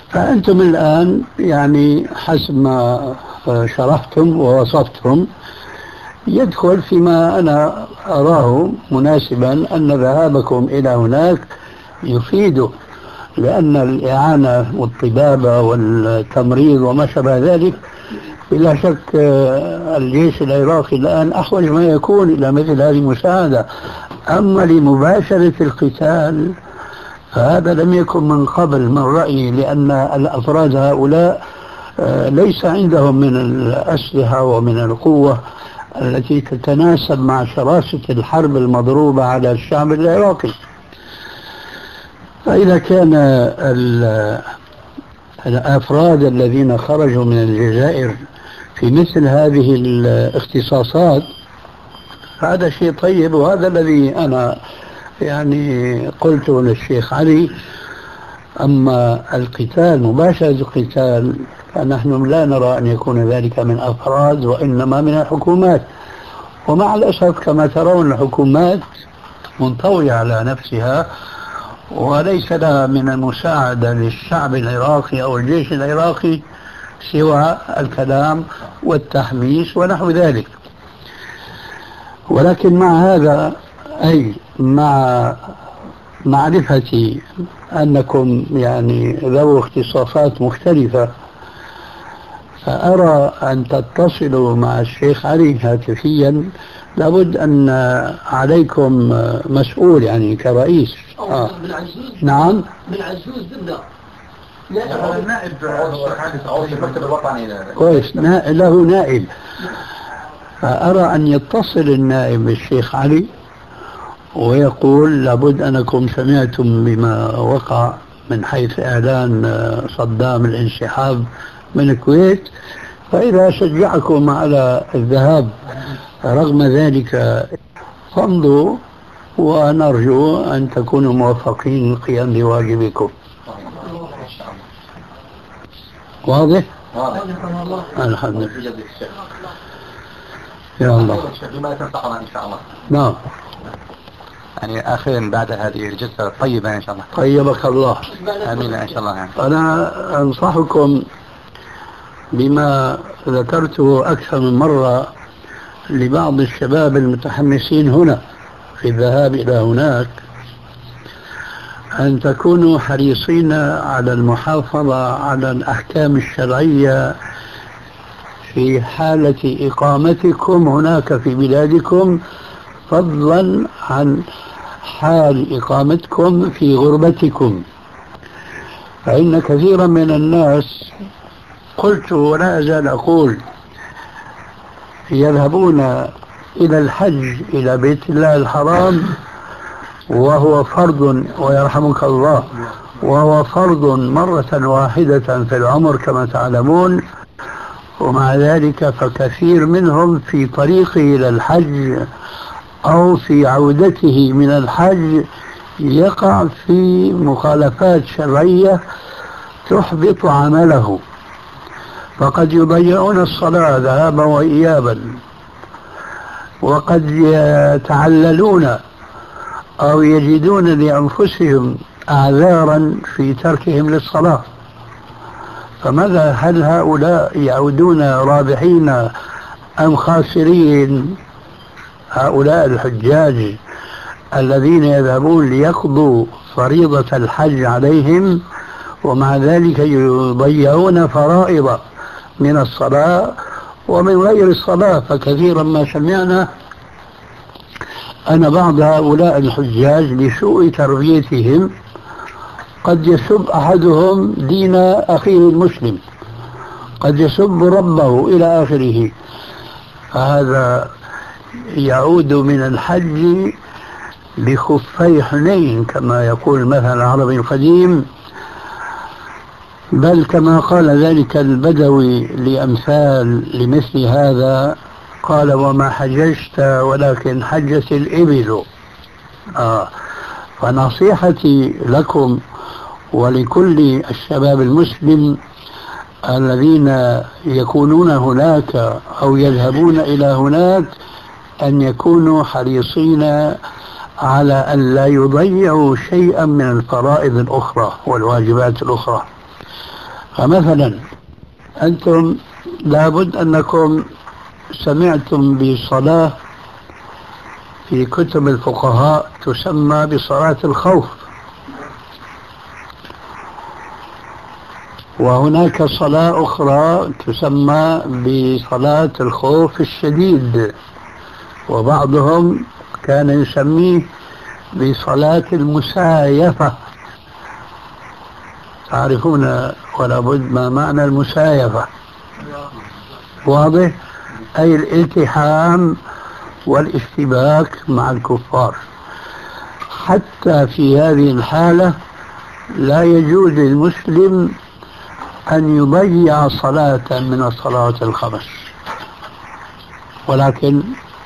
فأنتم الآن يعني حسب ما شرحتم ووصفتم يدخل فيما أنا أراه مناسبا أن ذهابكم إلى هناك يفيد، لأن الإعانة والطبابة والتمريض وما شابه ذلك بلا شك الجيش العراقي الآن أحوج ما يكون إلى مثل هذه المساعدة. أما لمباشرة القتال فهذا لم يكن من قبل من رأيي، لأن الأفراد هؤلاء ليس عندهم من الأسلحة ومن القوة التي تتناسب مع شراسة الحرب المضروبة على الشعب العراقي. فإذا كان الأفراد الذين خرجوا من الجزائر في مثل هذه الاختصاصات هذا شيء طيب، وهذا الذي أنا يعني قلته للشيخ علي. أما القتال مباشرة القتال فنحن لا نرى أن يكون ذلك من أفراد وإنما من الحكومات، ومع الأسف كما ترون الحكومات منطوية على نفسها وليس لها من المساعدة للشعب العراقي أو الجيش العراقي سوى الكلام والتحميس ونحو ذلك. ولكن مع هذا أي مع معرفتي أنكم يعني ذو اختصاصات مختلفة فأرى أن تتصلوا مع الشيخ علي هاتفيا. لابد أن عليكم مسؤول يعني كرئيس. نعم بالعزوز بالله لا النائب أو المكتب الوطني كويس له نائب. فأرى أن يتصل النائب بالشيخ علي ويقول لابد أنكم سمعتم بما وقع من حيث إعلان صدام الانسحاب من الكويت، فإذا شجعكم على الذهاب رغم ذلك فامضوا، ونرجو أن تكونوا موفقين للقيام بواجبكم. واضح؟ الحمد لله. يا الله. إن شاء الله. نعم. يعني آخرا بعد هذه الجلسة الطيبة إن شاء الله. طيبك الله. آمين إن شاء الله. يعني. أنا أنصحكم بما ذكرته أكثر من مرة لبعض الشباب المتحمسين هنا في الذهاب إلى هناك، أن تكونوا حريصين على المحافظة على الأحكام الشرعية في حالة إقامتكم هناك في بلادكم، فضلا عن حال إقامتكم في غربتكم. فإن كثيرا من الناس قلت ولا أزال أقول يذهبون إلى الحج إلى بيت الله الحرام وهو فرض ويرحمك الله، وهو فرض مرة واحدة في العمر كما تعلمون، ومع ذلك فكثير منهم في طريقه إلى الحج أو في عودته من الحج يقع في مخالفات شرعية تحبط عمله، فقد يضيعون الصلاة ذهابا وإيابا، وقد يتعللون أو يجدون لأنفسهم أعذارا في تركهم للصلاة. فماذا هل هؤلاء يعودون رابحين أم خاسرين؟ هؤلاء الحجاج الذين يذهبون ليقضوا فريضة الحج عليهم ومع ذلك يضيعون فرائض من الصلاة ومن غير الصلاة. فكثيرا ما سمعنا أن بعض هؤلاء الحجاج لسوء تربيتهم قد يسب أحدهم دين أخيه المسلم، قد يسب ربه إلى آخره. فهذا يعود من الحج بخفي حنين كما يقول المثل العربي القديم، بل كما قال ذلك البدوي لأمثال لمثل هذا قال وما حججت ولكن حجت الإبل. فنصيحتي لكم ولكل الشباب المسلم الذين يكونون هناك أو يذهبون إلى هناك أن يكونوا حريصين على أن لا يضيعوا شيئا من الفرائض الأخرى والواجبات الأخرى. فمثلا أنتم لابد أنكم سمعتم بصلاة في كتب الفقهاء تسمى بصلاة الخوف، وهناك صلاة أخرى تسمى بصلاة الخوف الشديد، وبعضهم كان يسميه بصلاة المسايفة. تعرفون ولا بد ما معنى المسايفة؟ واضح؟ أي الالتحام والاشتباك مع الكفار. حتى في هذه الحالة لا يجوز للمسلم أن يضيع صلاة من الصلوات الخمس، ولكن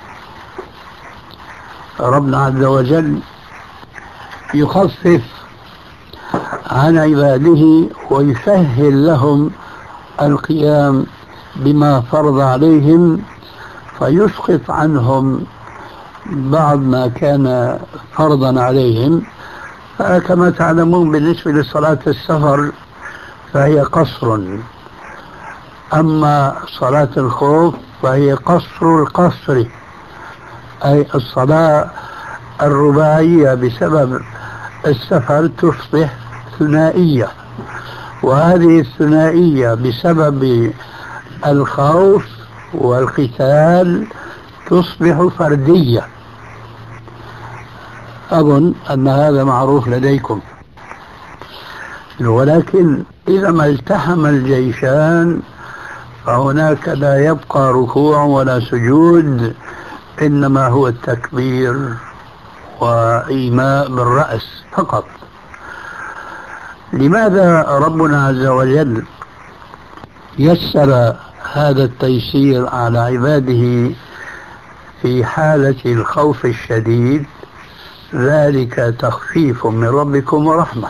ربنا عز وجل يخفف عن عباده ويسهل لهم القيام بما فرض عليهم، فيسقط عنهم بعض ما كان فرضا عليهم. فكما تعلمون بالنسبة لصلاة السفر فهي قصر، أما صلاة الخوف فهي قصر القصر، أي الصلاة الرباعية بسبب السفر تصبح ثنائية، وهذه الثنائية بسبب الخوف والقتال تصبح فردية. أظن أن هذا معروف لديكم. ولكن إذا ما التحم الجيشان فهناك لا يبقى ركوع ولا سجود، إنما هو التكبير وإيماء بالرأس فقط. لماذا ربنا عز وجل يسر هذا التيسير على عباده في حالة الخوف الشديد؟ ذلك تخفيف من ربكم ورحمة،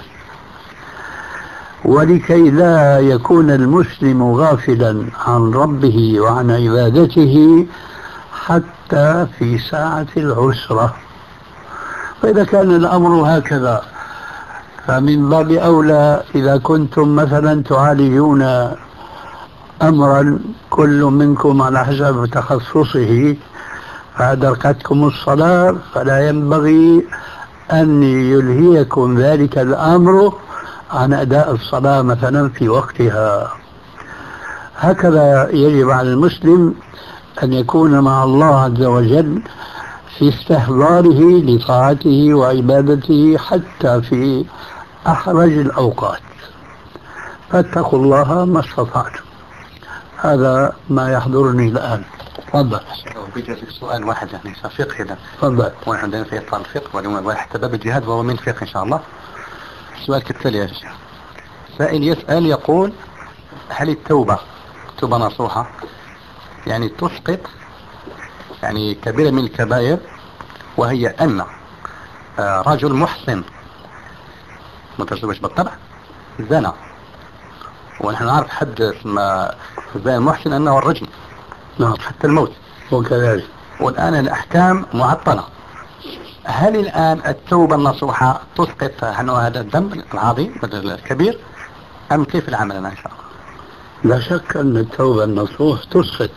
ولكي لا يكون المسلم غافلا عن ربه وعن عبادته حتى في ساعة العسرة. فإذا كان الأمر هكذا فمن باب أولى إذا كنتم مثلا تعالجون أمرا كل منكم على حسب تخصصه فأدركتكم الصلاة، فلا ينبغي أن يلهيكم ذلك الأمر عن أداء الصلاة مثلا في وقتها. هكذا يجب على المسلم أن يكون مع الله عز وجل في استحضاره لطاعته وعبادته حتى في أحرج الأوقات. فاتقوا الله ما استطعتم. هذا ما يحضرني الآن. تفضل. بيجي سؤال واحد يعني فقه هذا. تفضل. ونحن عندنا في إطار الفقه واليوم حتى باب الجهاد وهو من فقه إن شاء الله. السؤال كالتالي يا شيخ. سائل يسأل يقول: هل التوبة نصوحة يعني تسقط يعني كبيرة من الكبائر، وهي أن رجل محسن متزوج بالطبع زنا، ونحن نعرف حد ما زي المحسن أنه الرجم، نعم، حتى الموت وكذلك. والآن الأحكام معطلة. هل الآن التوبة النصوحة تسقط هذا الذنب العظيم الكبير، أم كيف العمل إن شاء الله؟ لا شك أن التوبة النصوح تسقط.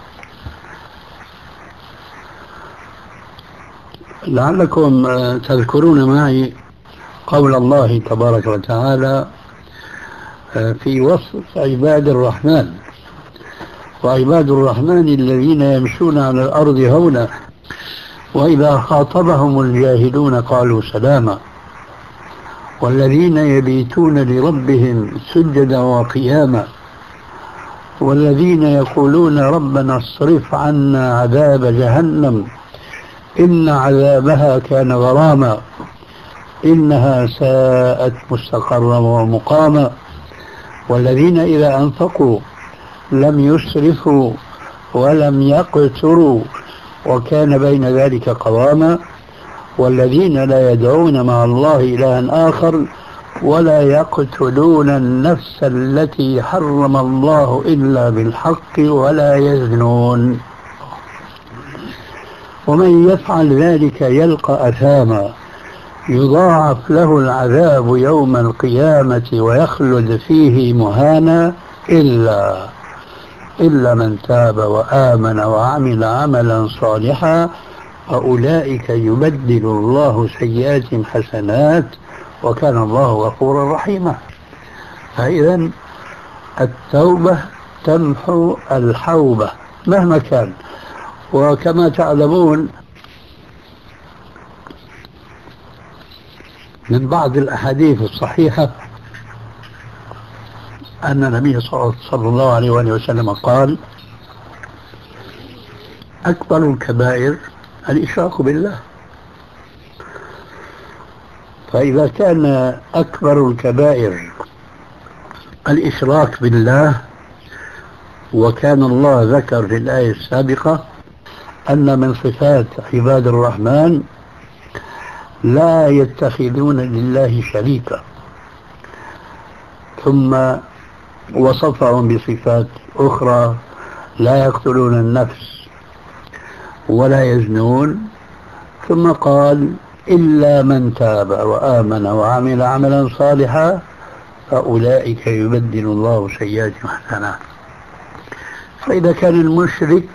لعلكم تذكرون معي قول الله تبارك وتعالى في وصف عباد الرحمن: وعباد الرحمن الذين يمشون على الأرض هونا وإذا خاطبهم الجاهلون قالوا سلاما والذين يبيتون لربهم سجدا وقياما والذين يقولون ربنا اصرف عنا عذاب جهنم إن عذابها كان غراما إنها ساءت مستقرا ومقاما والذين إذا أنفقوا لم يسرفوا ولم يقتروا وكان بين ذلك قواما والذين لا يدعون مع الله إلها آخر ولا يقتلون النفس التي حرم الله إلا بالحق ولا يزنون ومن يفعل ذلك يلقى أثاما يضاعف له العذاب يوم القيامة ويخلد فيه مهانا إلا من تاب وآمن وعمل عملا صالحا فأولئك يبدل الله سيئات حسنات وكان الله غفورا رحيما. فإذا التوبة تمحو الحوبة مهما كان. وكما تعلمون من بعض الأحاديث الصحيحة أن النبي صلى الله عليه وآله وسلم قال: أكبر الكبائر الإشراك بالله. فإذا كان أكبر الكبائر الإشراك بالله، وكان الله ذكر في الآية السابقة أن من صفات عباد الرحمن لا يتخذون لله شريكا، ثم وصفهم بصفات أخرى: لا يقتلون النفس ولا يزنون، ثم قال: إلا من تاب وآمن وعمل عملا صالحا فأولئك يبدل الله سيئات حسنات. فإذا كان المشرك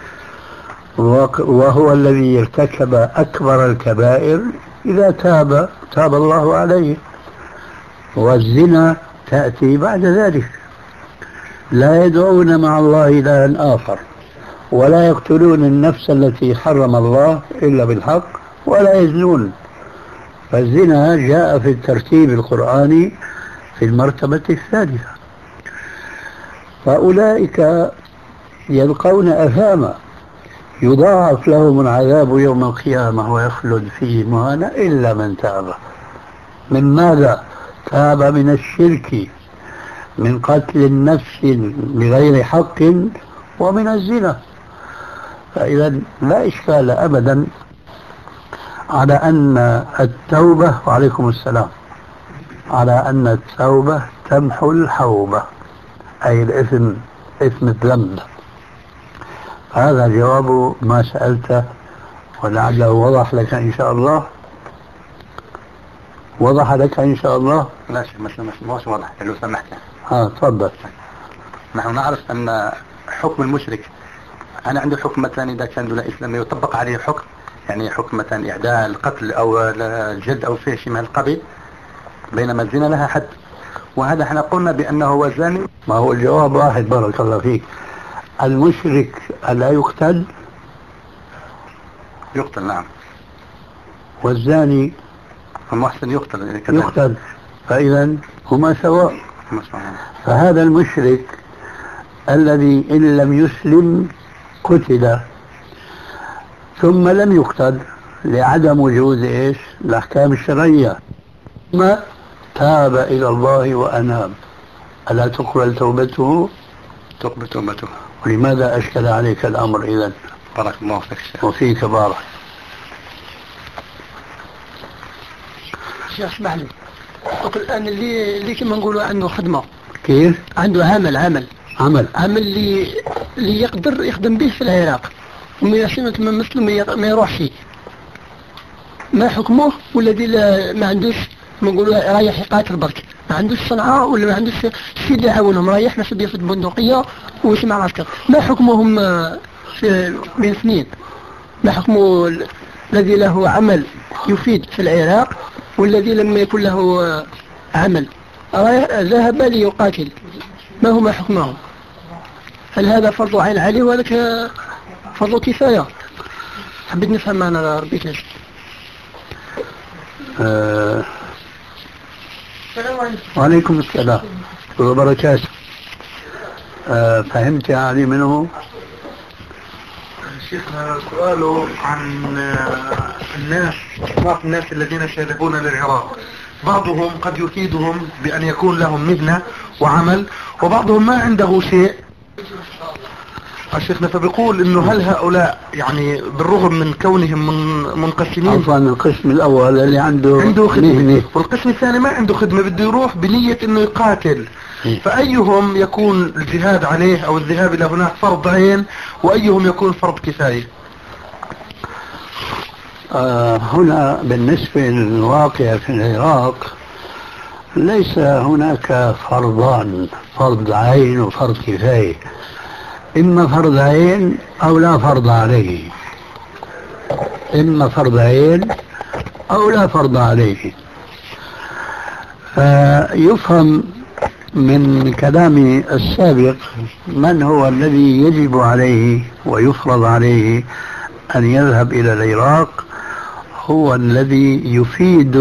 وهو الذي ارتكب أكبر الكبائر إذا تاب الله عليه، والزنا تأتي بعد ذلك. لا يدعون مع الله إلها آخر، ولا يقتلون النفس التي حرم الله إلا بالحق، ولا يزنون. فالزنا جاء في الترتيب القرآني في المرتبة الثالثة. فأولئك يلقون أثاما يضاعف لهم العذاب يوم القيامة ويخلد فيه مهانا إلا من تاب. من ماذا؟ تاب من الشرك، من قتل النفس بغير حق، ومن الزنا. فإذا لا إشكال أبدا على أن التوبة، وعليكم السلام، على أن التوبة تمحو الحوبة، أي الإثم، إثم الذنب. هذا جواب ما سألته، ولعله وضح لك إن شاء الله. وضح لك إن شاء الله؟ لا شيء مش واضح لو سمحت. تفضل. نحن نعرف أن حكم المشرك، أنا عندي حكم مثلا إذا كان دون إسلام يطبق عليه حكم، يعني حكم مثلا إعداء القتل أو الجلد أو فيه شيء من القبيل، بينما الزنا لها حد. وهذا احنا قلنا بأنه هو زاني. ما هو الجواب واحد، بارك الله فيك. المشرك ألا يقتل؟ يقتل، نعم. والزاني المحسن يقتل. يقتل. فإذا هما سواء. فهذا المشرك الذي إن لم يسلم قتل ثم لم يقتل لعدم وجود إيش؟ الأحكام الشرعية، ثم تاب إلى الله وأناب، ألا تقبل توبته؟ تقبل توبته. ولماذا أشكل عليك الأمر إذن؟ بارك الله فيك. وفيك بارك. شيخ اسمح لي، الآن اللي كما نقولوا عنده خدمة، كيف؟ عنده عمل اللي يقدر يخدم به في العراق، وما يصير من مسلم ما يروحش، ما حكمه؟ والذي ما عندوش ما نقولوا رايح يقاتل برك، ما عندوش صنعاء ولا ما عندوش شيء اللي يعاونهم، رايح ماشي بياخذ بندقية ويسمع العسكر. ما حكمهم من سنين؟ ما حكمه الذي له عمل يفيد في العراق والذي لم يكن له عمل ذهب ليقاتل؟ ما هو حكمه؟ هل هذا فرض عين عليه وذاك فرض كفاية؟ حبيت نفهم معنا ربي كيش. وعليكم السلام وبركاته. فهمت يا علي منه؟ شيخنا سؤاله عن الناس الذين يذهبون للعراق، بعضهم قد يفيدهم بأن يكون لهم مهنة وعمل، وبعضهم ما عنده شيء. الشيخنا فبيقول انه هل هؤلاء يعني بالرغم من كونهم منقسمين، عفوا القسم الاول اللي عنده خدمة، والقسم الثاني ما عنده خدمة بده يروح بنية انه يقاتل، فايهم يكون الجهاد عليه او الذهاب الى هناك فرض عين، وايهم يكون فرض كفاية؟ هنا بالنسبة للواقع في العراق ليس هناك فرضان، فرض عين وفرض كفاية، إما فرض عين أو لا فرض عليه، إما فرض عين أو لا فرض عليه. فيفهم من كلامي السابق من هو الذي يجب عليه ويفرض عليه أن يذهب إلى العراق، هو الذي يفيد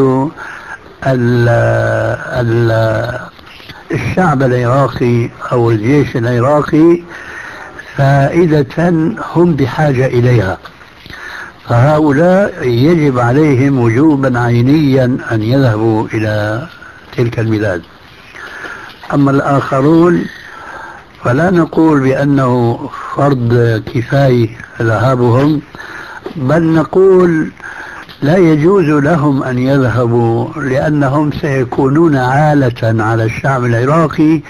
الشعب العراقي أو الجيش العراقي فائدة هم بحاجة إليها، فهؤلاء يجب عليهم وجوبا عينيا أن يذهبوا إلى تلك البلاد. أما الآخرون فلا نقول بأنه فرض كفاية ذهابهم، بل نقول لا يجوز لهم أن يذهبوا لأنهم سيكونون عالة على الشعب العراقي.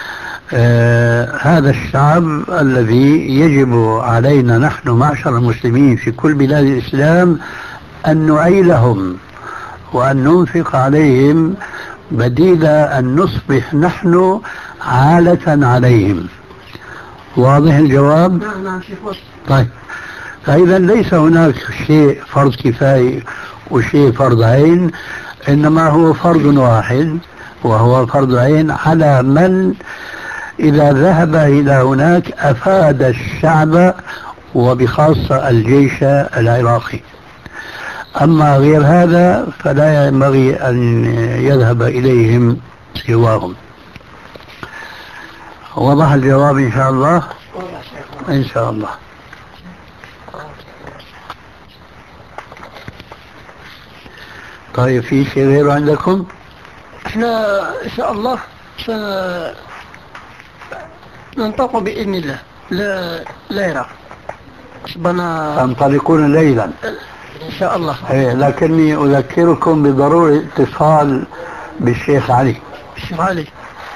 هذا الشعب الذي يجب علينا نحن معشر المسلمين في كل بلاد الإسلام أن نعيلهم وأن ننفق عليهم بديل أن نصبح نحن عالة عليهم. واضح الجواب؟ نعم. طيب، فإذا ليس هناك شيء فرض كفاية وشيء فرض عين، إنما هو فرض واحد وهو فرض عين على من إذا ذهب إلى هناك أفاد الشعب وبخاصة الجيش العراقي. أما غير هذا فلا ينبغي أن يذهب إليهم سواهم. وضح الجواب إن شاء الله؟ إن شاء الله. طيب، في شيء غيره عندكم؟ احنا ان شاء الله سننطلق باذن الله للعراق. تنطلقون ليلا ان شاء الله. لكني اذكركم بضروره اتصال بالشيخ علي. الشيخ علي،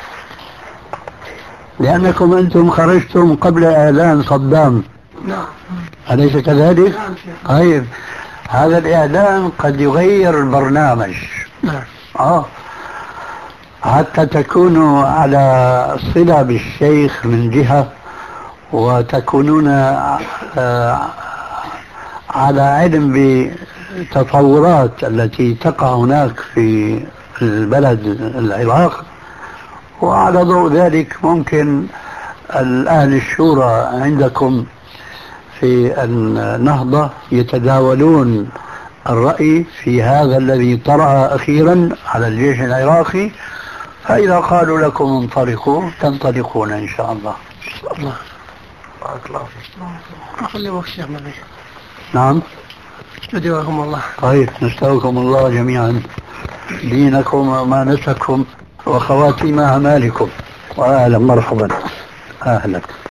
لانكم انتم خرجتم قبل اعلان صدام. نعم. اليس كذلك؟ نعم. طيب، هذا الإعلان قد يغير البرنامج. نعم. حتى تكونوا على صلة بالشيخ من جهة، وتكونون على علم بالتطورات التي تقع هناك في البلد العراق، وعلى ضوء ذلك ممكن الأهل الشورى عندكم في النهضة يتداولون الرأي في هذا الذي طرأ أخيرا على الجيش العراقي، فإذا قالوا لكم انطلقوا تنطلقون إن شاء الله. الله. بارك الله فيك. أخلي وقت الشيخ مبي. نعم. استودعكم الله. طيب، نستودعكم الله جميعا، دينكم وأمانتكم وخواتيم أعمالكم. وأهلا مرحبا. أهلا.